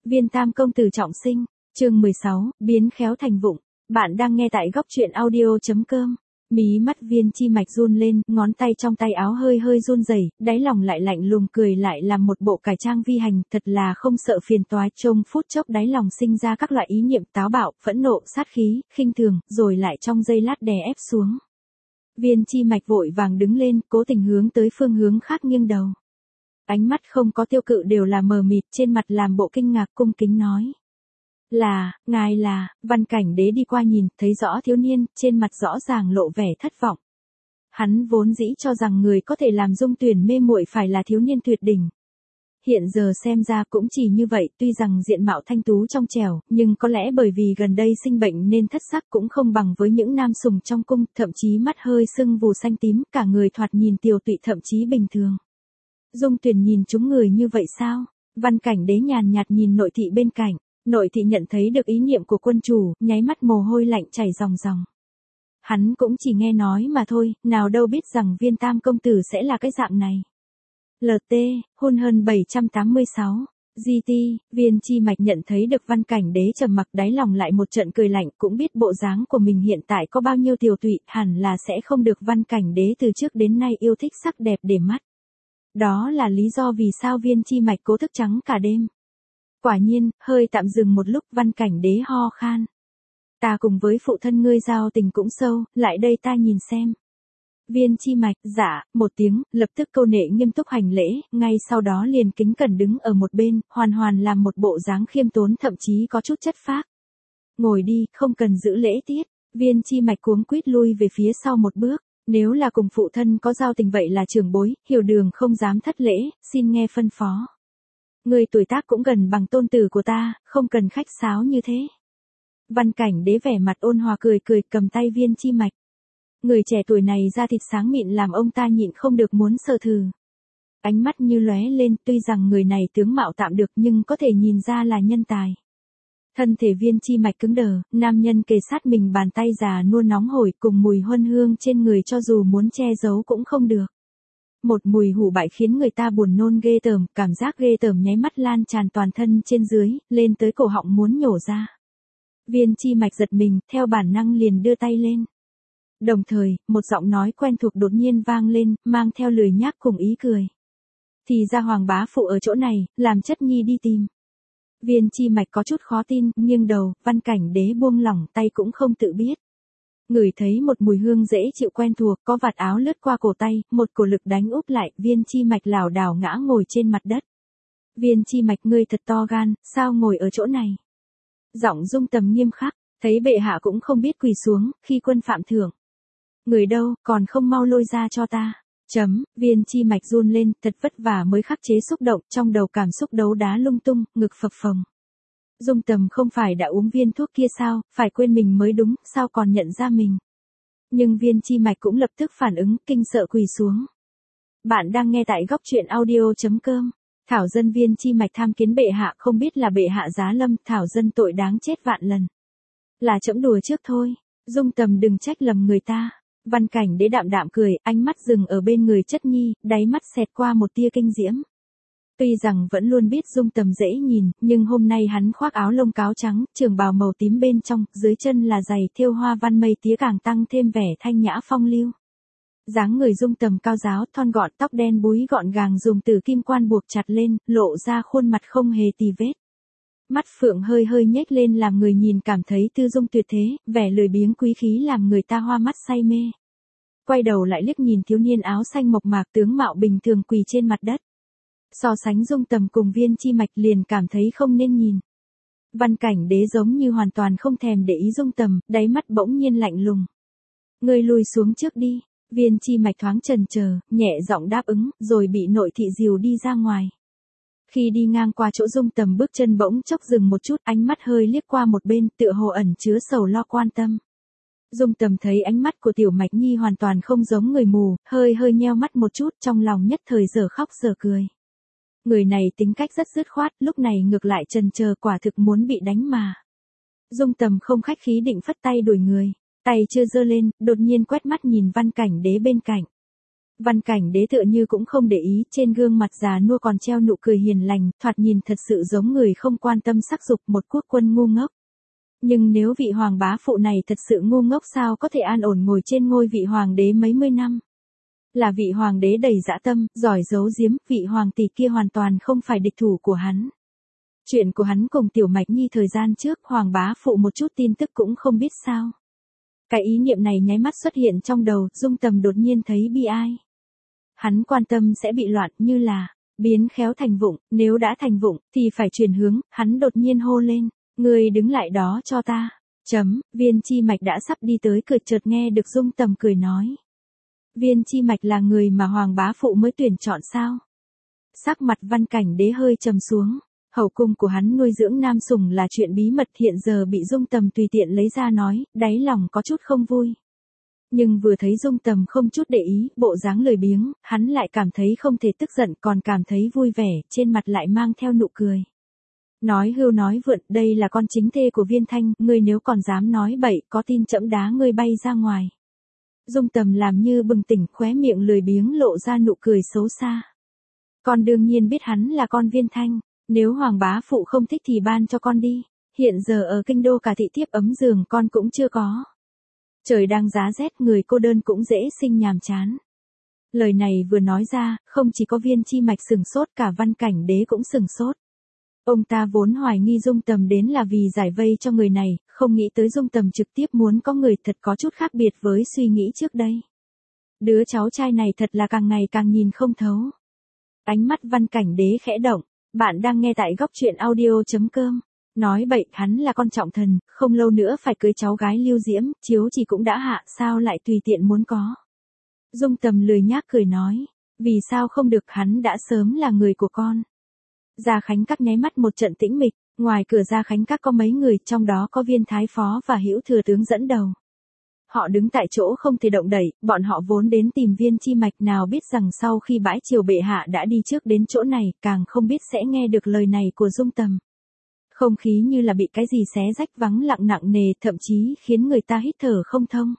Viên Tam công tử trọng sinh, chương 16, biến khéo thành vụng. Bạn đang nghe tại góc truyện audio.com. Mí mắt Viên Chi Mạch run lên, ngón tay trong tay áo hơi hơi run rẩy, đáy lòng lại lạnh lùng cười lại làm một bộ cải trang vi hành, thật là không sợ phiền toái. Trong phút chốc đáy lòng sinh ra các loại ý niệm táo bạo, phẫn nộ, sát khí, khinh thường, rồi lại trong giây lát đè ép xuống. Viên Chi Mạch vội vàng đứng lên, cố tình hướng tới phương hướng khác nghiêng đầu. Ánh mắt không có tiêu cự đều là mờ mịt, trên mặt làm bộ kinh ngạc cung kính nói. Ngài là, Văn Cảnh Đế đi qua nhìn, thấy rõ thiếu niên, trên mặt rõ ràng lộ vẻ thất vọng. Hắn vốn dĩ cho rằng người có thể làm Dung Tuyển mê muội phải là thiếu niên tuyệt đỉnh. Hiện giờ xem ra cũng chỉ như vậy, tuy rằng diện mạo thanh tú trong trẻo, nhưng có lẽ bởi vì gần đây sinh bệnh nên thất sắc cũng không bằng với những nam sùng trong cung, thậm chí mắt hơi sưng vù xanh tím, cả người thoạt nhìn tiều tụy thậm chí bình thường. Dung Tuyển nhìn chúng người như vậy sao? Văn Cảnh Đế nhàn nhạt nhìn nội thị bên cạnh. Nội thị nhận thấy được ý niệm của quân chủ, nháy mắt mồ hôi lạnh chảy ròng ròng. Hắn cũng chỉ nghe nói mà thôi, nào đâu biết rằng Viên Tam công tử sẽ là cái dạng này. LT, hôn hơn 786. GT, Viên Chi Mạch nhận thấy được Văn Cảnh Đế trầm mặc, đáy lòng lại một trận cười lạnh, cũng biết bộ dáng của mình hiện tại có bao nhiêu tiều tụy, hẳn là sẽ không được Văn Cảnh Đế từ trước đến nay yêu thích sắc đẹp để mắt. Đó là lý do vì sao Viên Chi Mạch cố thức trắng cả đêm. Quả nhiên, hơi tạm dừng một lúc, Văn Cảnh Đế ho khan. Ta cùng với phụ thân ngươi giao tình cũng sâu, lại đây ta nhìn xem. Viên Chi Mạch, dạ, một tiếng, lập tức câu nệ nghiêm túc hành lễ, ngay sau đó liền kính cẩn đứng ở một bên, hoàn làm một bộ dáng khiêm tốn thậm chí có chút chất phác. Ngồi đi, không cần giữ lễ tiết. Viên Chi Mạch cuống quýt lui về phía sau một bước. Nếu là cùng phụ thân có giao tình vậy là trưởng bối, hiểu đường không dám thất lễ, xin nghe phân phó. Người tuổi tác cũng gần bằng tôn tử của ta, không cần khách sáo như thế. Văn Cảnh Đế vẻ mặt ôn hòa cười cầm tay Viên Chi Mạch. Người trẻ tuổi này da thịt sáng mịn làm ông ta nhịn không được muốn sờ thử. Ánh mắt như lóe lên, tuy rằng người này tướng mạo tạm được nhưng có thể nhìn ra là nhân tài. Thân thể Viên Chi Mạch cứng đờ, nam nhân kề sát mình, bàn tay già nua nóng hổi cùng mùi huân hương trên người cho dù muốn che giấu cũng không được. Một mùi hủ bại khiến người ta buồn nôn ghê tởm, cảm giác ghê tởm nháy mắt lan tràn toàn thân trên dưới, lên tới cổ họng muốn nhổ ra. Viên Chi Mạch giật mình, theo bản năng liền đưa tay lên. Đồng thời, một giọng nói quen thuộc đột nhiên vang lên, mang theo lười nhác cùng ý cười. Thì ra Hoàng bá phụ ở chỗ này, làm chất nhi đi tìm. Viên Chi Mạch có chút khó tin, nghiêng đầu, Văn Cảnh Đế buông lỏng tay cũng không tự biết. Ngửi thấy một mùi hương dễ chịu quen thuộc, có vạt áo lướt qua cổ tay, một cổ lực đánh úp lại, Viên Chi Mạch lảo đảo ngã ngồi trên mặt đất. Viên Chi Mạch, ngươi thật to gan, sao ngồi ở chỗ này? Giọng Dung Tầm nghiêm khắc, thấy bệ hạ cũng không biết quỳ xuống, khi quân phạm thưởng. Người đâu, còn không mau lôi ra cho ta. Viên Chi Mạch run lên, thật vất vả mới khắc chế xúc động, trong đầu cảm xúc đấu đá lung tung, ngực phập phồng. Dung Tầm không phải đã uống viên thuốc kia sao, phải quên mình mới đúng, sao còn nhận ra mình. Nhưng Viên Chi Mạch cũng lập tức phản ứng, kinh sợ quỳ xuống. Bạn đang nghe tại góc truyện audio.com. Thảo dân Viên Chi Mạch tham kiến bệ hạ, không biết là bệ hạ giá lâm, thảo dân tội đáng chết vạn lần. Là trẫm đùa trước thôi, Dung Tầm đừng trách lầm người ta. Văn Cảnh Đế đạm đạm cười, ánh mắt dừng ở bên người chất nhi, đáy mắt xẹt qua một tia kinh diễm. Tuy rằng vẫn luôn biết Dung Tầm dễ nhìn, nhưng hôm nay hắn khoác áo lông cáo trắng, trường bào màu tím bên trong, dưới chân là giày thêu hoa văn mây tía càng tăng thêm vẻ thanh nhã phong lưu. Dáng người Dung Tầm cao ráo, thon gọn, tóc đen búi gọn gàng dùng từ kim quan buộc chặt lên, lộ ra khuôn mặt không hề tì vết. Mắt phượng hơi hơi nhếch lên làm người nhìn cảm thấy tư dung tuyệt thế, vẻ lười biếng quý khí làm người ta hoa mắt say mê. Quay đầu lại liếc nhìn thiếu niên áo xanh mộc mạc tướng mạo bình thường quỳ trên mặt đất. So sánh Dung Tầm cùng Viên Chi Mạch liền cảm thấy không nên nhìn. Văn Cảnh Đế giống như hoàn toàn không thèm để ý Dung Tầm, đáy mắt bỗng nhiên lạnh lùng. Ngươi lùi xuống trước đi. Viên Chi Mạch thoáng chần chờ, nhẹ giọng đáp ứng, rồi bị nội thị dìu đi ra ngoài. Khi đi ngang qua chỗ Dung Tầm bước chân bỗng chốc dừng một chút, ánh mắt hơi liếc qua một bên, tựa hồ ẩn chứa sầu lo quan tâm. Dung Tầm thấy ánh mắt của Tiểu Mạch Nhi hoàn toàn không giống người mù, hơi nheo mắt một chút, trong lòng nhất thời giờ khóc giờ cười. Người này tính cách rất dứt khoát, lúc này ngược lại chần chờ, quả thực muốn bị đánh mà. Dung Tầm không khách khí định phất tay đuổi người, tay chưa giơ lên, đột nhiên quét mắt nhìn Văn Cảnh Đế bên cạnh. Văn Cảnh Đế tựa như cũng không để ý, trên gương mặt già nua còn treo nụ cười hiền lành, thoạt nhìn thật sự giống người không quan tâm sắc dục, một quốc quân ngu ngốc. Nhưng nếu vị hoàng bá phụ này thật sự ngu ngốc sao có thể an ổn ngồi trên ngôi vị hoàng đế mấy mươi năm. Là vị hoàng đế đầy dã tâm, giỏi giấu giếm, vị hoàng tỷ kia hoàn toàn không phải địch thủ của hắn. Chuyện của hắn cùng Tiểu Mạch Nhi thời gian trước, hoàng bá phụ một chút tin tức cũng không biết sao. Cái ý niệm này nháy mắt xuất hiện trong đầu, Dung Tầm đột nhiên thấy bi ai. Hắn quan tâm sẽ bị loạn, như là biến khéo thành vụng, nếu đã thành vụng thì phải chuyển hướng, hắn đột nhiên hô lên, ngươi đứng lại đó cho ta. Viên Chi Mạch đã sắp đi tới cửa, chợt nghe được Dung Tầm cười nói. Viên Chi Mạch là người mà hoàng bá phụ mới tuyển chọn sao? Sắc mặt Văn Cảnh Đế hơi trầm xuống. Hậu cung của hắn nuôi dưỡng nam sủng là chuyện bí mật, hiện giờ bị Dung Tầm tùy tiện lấy ra nói, đáy lòng có chút không vui. Nhưng vừa thấy Dung Tầm không chút để ý, bộ dáng lười biếng, hắn lại cảm thấy không thể tức giận, còn cảm thấy vui vẻ, trên mặt lại mang theo nụ cười. Nói hưu nói vượn, đây là con chính thê của Viên Thanh, ngươi nếu còn dám nói bậy, có tin trẫm đá ngươi bay ra ngoài. Dung Tầm làm như bừng tỉnh, khóe miệng lười biếng lộ ra nụ cười xấu xa. Con đương nhiên biết hắn là con Viên Thanh, nếu hoàng bá phụ không thích thì ban cho con đi, hiện giờ ở kinh đô cả thị thiếp ấm giường con cũng chưa có. Trời đang giá rét, người cô đơn cũng dễ sinh nhàm chán. Lời này vừa nói ra, không chỉ có Viên Chi Mạch sừng sốt, cả Văn Cảnh Đế cũng sừng sốt. Ông ta vốn hoài nghi Dung Tầm đến là vì giải vây cho người này, không nghĩ tới Dung Tầm trực tiếp muốn có người, thật có chút khác biệt với suy nghĩ trước đây. Đứa cháu trai này thật là càng ngày càng nhìn không thấu. Ánh mắt Văn Cảnh Đế khẽ động, bạn đang nghe tại góc truyện audio.com. Nói bậy, hắn là con trọng thần, không lâu nữa phải cưới cháu gái Lưu Diễm, chiếu chỉ cũng đã hạ, sao lại tùy tiện muốn có. Dung Tầm lười nhác cười nói, vì sao không được, hắn đã sớm là người của con. Gia Khánh Các nháy mắt một trận tĩnh mịch, ngoài cửa Gia Khánh Các có mấy người, trong đó có Viên Thái Phó và Hữu Thừa Tướng dẫn đầu. Họ đứng tại chỗ không thể động đậy, bọn họ vốn đến tìm Viên Chi Mạch, nào biết rằng sau khi bãi triều bệ hạ đã đi trước đến chỗ này, càng không biết sẽ nghe được lời này của Dung Tầm. Không khí như là bị cái gì xé rách, vắng lặng nặng nề, thậm chí khiến người ta hít thở không thông.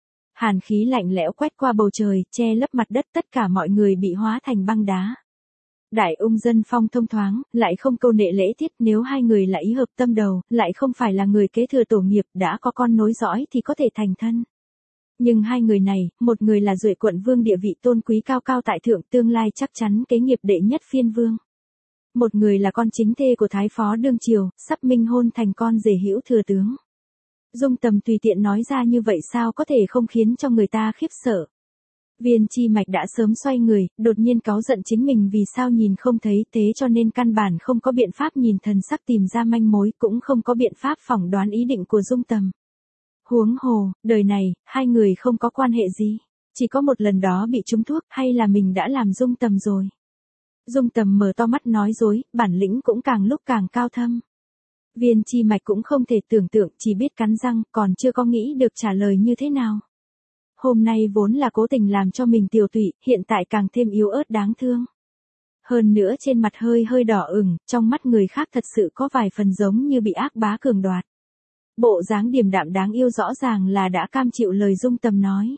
Hàn khí lạnh lẽo quét qua bầu trời, che lấp mặt đất, tất cả mọi người bị hóa thành băng đá. Đại ung dân phong thông thoáng, lại không câu nệ lễ tiết, nếu hai người là ý hợp tâm đầu, lại không phải là người kế thừa tổ nghiệp, đã có con nối dõi thì có thể thành thân. Nhưng hai người này, một người là Duệ quận vương, địa vị tôn quý cao cao tại thượng, tương lai chắc chắn kế nghiệp đệ nhất phiên vương. Một người là con chính thê của Thái Phó đương triều, sắp minh hôn thành con rể Hữu Thừa Tướng. Dung Tầm tùy tiện nói ra như vậy sao có thể không khiến cho người ta khiếp sợ. Viên Chi Mạch đã sớm xoay người, đột nhiên cáu giận chính mình vì sao nhìn không thấy, thế cho nên căn bản không có biện pháp nhìn thần sắc tìm ra manh mối, cũng không có biện pháp phỏng đoán ý định của Dung Tầm. Huống hồ, đời này, hai người không có quan hệ gì. Chỉ có một lần đó bị trúng thuốc, hay là mình đã làm Dung Tầm rồi. Dung Tầm mở to mắt nói dối, bản lĩnh cũng càng lúc càng cao thâm. Viên Chi Mạch cũng không thể tưởng tượng, chỉ biết cắn răng, còn chưa có nghĩ được trả lời như thế nào. Hôm nay vốn là cố tình làm cho mình tiều tụy, hiện tại càng thêm yếu ớt đáng thương. Hơn nữa trên mặt hơi hơi đỏ ửng, trong mắt người khác thật sự có vài phần giống như bị ác bá cường đoạt. Bộ dáng điềm đạm đáng yêu rõ ràng là đã cam chịu lời Dung Tầm nói.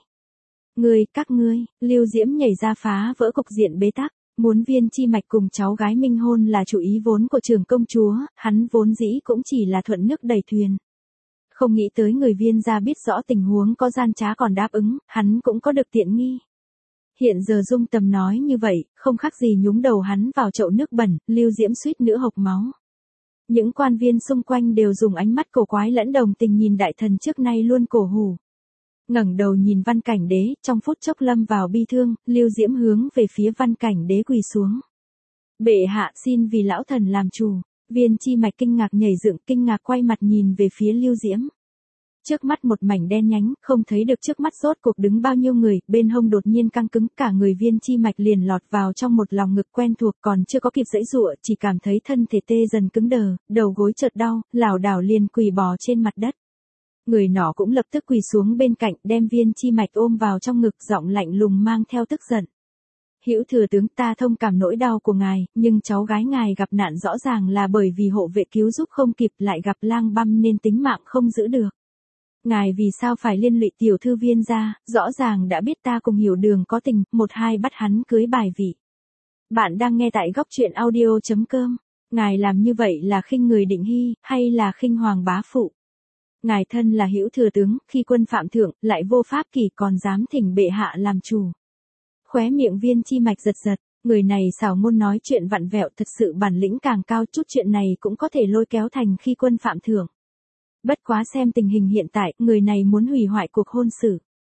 Các ngươi, Lưu Diễm nhảy ra phá vỡ cục diện bế tắc, muốn Viên Chi Mạch cùng cháu gái minh hôn là chủ ý vốn của trưởng công chúa, hắn vốn dĩ cũng chỉ là thuận nước đẩy thuyền. Không nghĩ tới người Viên gia biết rõ tình huống có gian trá còn đáp ứng, hắn cũng có được tiện nghi. Hiện giờ Dung Tầm nói như vậy, không khác gì nhúng đầu hắn vào chậu nước bẩn, Lưu Diễm suýt nữa hộc máu. Những quan viên xung quanh đều dùng ánh mắt cổ quái lẫn đồng tình nhìn đại thần trước nay luôn cổ hủ. Ngẩng đầu nhìn Văn Cảnh Đế, trong phút chốc lâm vào bi thương, Lưu Diễm hướng về phía Văn Cảnh Đế quỳ xuống. Bệ hạ xin vì lão thần làm chủ. Viên Chi Mạch kinh ngạc nhảy dựng, kinh ngạc quay mặt nhìn về phía Lưu Diễm. Trước mắt một mảnh đen nhánh, không thấy được trước mắt rốt cuộc đứng bao nhiêu người, bên hông đột nhiên căng cứng, cả người Viên Chi Mạch liền lọt vào trong một lòng ngực quen thuộc, còn chưa có kịp giãy giụa, chỉ cảm thấy thân thể tê dần cứng đờ, đầu gối chợt đau, lảo đảo liền quỳ bò trên mặt đất. Người nọ cũng lập tức quỳ xuống bên cạnh, đem Viên Chi Mạch ôm vào trong ngực, giọng lạnh lùng mang theo tức giận. Hữu Thừa Tướng, ta thông cảm nỗi đau của ngài, nhưng cháu gái ngài gặp nạn rõ ràng là bởi vì hộ vệ cứu giúp không kịp, lại gặp lang băm nên tính mạng không giữ được. Ngài vì sao phải liên lụy tiểu thư Viên gia, rõ ràng đã biết ta cùng Hiểu Đường có tình, một hai bắt hắn cưới bài vị. Bạn đang nghe tại góc truyện audio.com. Ngài làm như vậy là khinh người Định Hy, hay là khinh Hoàng bá phụ? Ngài thân là hữu thừa tướng, khi quân phạm thượng, lại vô pháp kỷ còn dám thỉnh bệ hạ làm chủ. Khóe miệng Viên Chi Mạch giật giật, người này xảo ngôn nói chuyện vặn vẹo, thật sự bản lĩnh càng cao, chút chuyện này cũng có thể lôi kéo thành khi quân phạm thượng. Bất quá xem tình hình hiện tại, người này muốn hủy hoại cuộc hôn sự.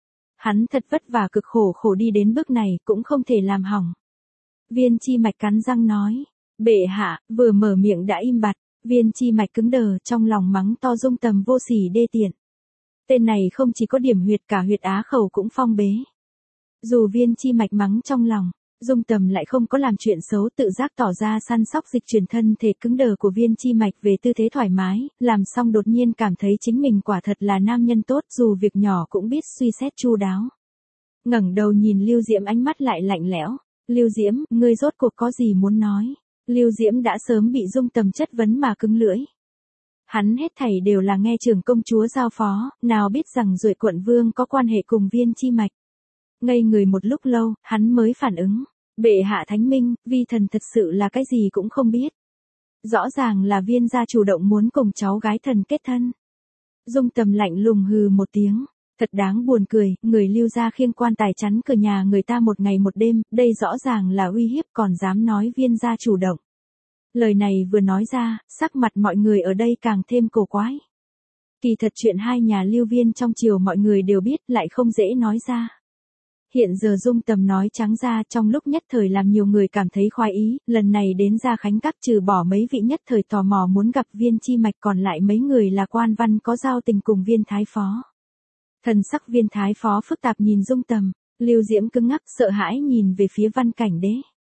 Hắn thật vất vả cực khổ đi đến bước này, cũng không thể làm hỏng. Viên Chi Mạch cắn răng nói, bệ hạ, vừa mở miệng đã im bặt. Viên Chi Mạch cứng đờ, trong lòng mắng to Dung Tầm vô sỉ đê tiện. Tên này không chỉ có điểm huyệt, cả huyệt á khẩu cũng phong bế. Dù Viên Chi Mạch mắng trong lòng, Dung Tầm lại không có làm chuyện xấu, tự giác tỏ ra săn sóc dịch chuyển thân thể cứng đờ của Viên Chi Mạch về tư thế thoải mái, làm xong đột nhiên cảm thấy chính mình quả thật là nam nhân tốt, dù việc nhỏ cũng biết suy xét chu đáo. Ngẩng đầu nhìn Lưu Diễm, ánh mắt lại lạnh lẽo. Lưu Diễm, ngươi rốt cuộc có gì muốn nói? Lưu Diễm đã sớm bị Dung Tầm chất vấn mà cứng lưỡi. Hắn hết thảy đều là nghe trưởng công chúa giao phó, nào biết rằng Duệ quận vương có quan hệ cùng Viên Chi Mạch. Ngây người một lúc lâu, hắn mới phản ứng. Bệ hạ thánh minh, vi thần thật sự là cái gì cũng không biết. Rõ ràng là Viên gia chủ động muốn cùng cháu gái thần kết thân. Dung Tầm lạnh lùng hừ một tiếng. Thật đáng buồn cười, người Lưu gia khiêng quan tài chắn cửa nhà người ta một ngày một đêm, đây rõ ràng là uy hiếp, còn dám nói Viên gia chủ động. Lời này vừa nói ra, sắc mặt mọi người ở đây càng thêm cổ quái. Kỳ thật chuyện hai nhà Lưu Viên trong triều mọi người đều biết, lại không dễ nói ra. Hiện giờ Dung Tầm nói trắng ra, trong lúc nhất thời làm nhiều người cảm thấy khoái ý, lần này đến Gia Khánh Các trừ bỏ mấy vị nhất thời tò mò muốn gặp Viên Chi Mạch, còn lại mấy người là quan văn có giao tình cùng Viên Thái Phó. Thần sắc Viên Thái Phó phức tạp nhìn Dung Tầm, Lưu Diễm cứng ngắc sợ hãi nhìn về phía Văn Cảnh Đế.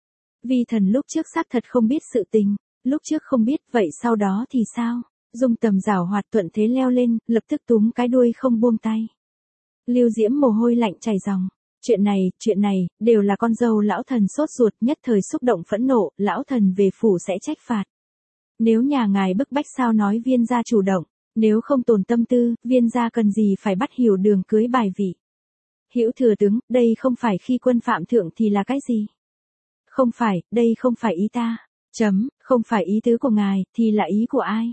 Vi thần lúc trước xác thật không biết sự tình, lúc trước không biết, vậy sau đó thì sao? Dung Tầm giảo hoạt thuận thế leo lên, lập tức túm cái đuôi không buông tay. Lưu Diễm mồ hôi lạnh chảy ròng. Chuyện này, đều là con dâu lão thần sốt ruột, nhất thời xúc động phẫn nộ, lão thần về phủ sẽ trách phạt. Nếu nhà ngài bức bách sao nói Viên gia chủ động, nếu không tồn tâm tư, Viên gia cần gì phải bắt Hiểu Đường cưới bài vị. Hữu thừa tướng, đây không phải khi quân phạm thượng thì là cái gì? Không phải, đây không phải ý ta. Không phải ý tứ của ngài, thì là ý của ai?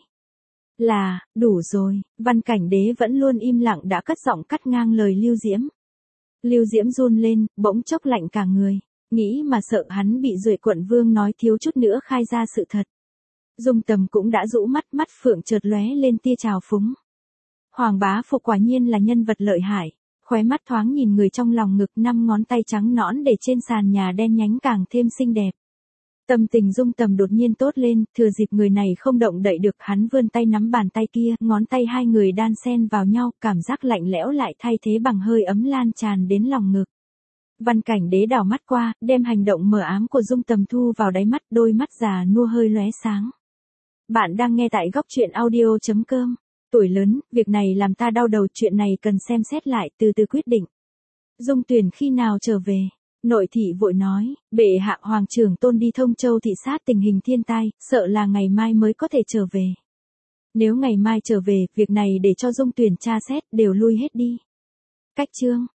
Là, đủ rồi, Văn Cảnh Đế vẫn luôn im lặng đã cất giọng cắt ngang lời Lưu Diễm. Lưu Diễm run lên, bỗng chốc lạnh cả người, nghĩ mà sợ hắn bị Duệ quận vương nói thiếu chút nữa khai ra sự thật. Dung Tầm cũng đã rũ mắt phượng chợt lóe lên tia trào phúng. Hoàng bá phụ quả nhiên là nhân vật lợi hại, khóe mắt thoáng nhìn người trong lòng ngực, 5 ngón tay trắng nõn để trên sàn nhà đen nhánh càng thêm xinh đẹp. Tâm tình Dung Tầm đột nhiên tốt lên, thừa dịp người này không động đậy được, hắn vươn tay nắm bàn tay kia, ngón tay hai người đan xen vào nhau, cảm giác lạnh lẽo lại thay thế bằng hơi ấm lan tràn đến lòng ngực. Văn Cảnh Đế đảo mắt qua, đem hành động mờ ám của Dung Tầm thu vào đáy mắt, đôi mắt già nua hơi lóe sáng. Bạn đang nghe tại góc truyện audio.com. Tuổi lớn, việc này làm ta đau đầu, chuyện này cần xem xét lại, từ từ quyết định. Dung Tuyền khi nào trở về? Nội thị vội nói, bệ hạ hoàng trưởng tôn đi Thông Châu thị sát tình hình thiên tai, sợ là ngày mai mới có thể trở về. Nếu ngày mai trở về, việc này để cho Dung Tuyền tra xét, đều lui hết đi. Cách chương.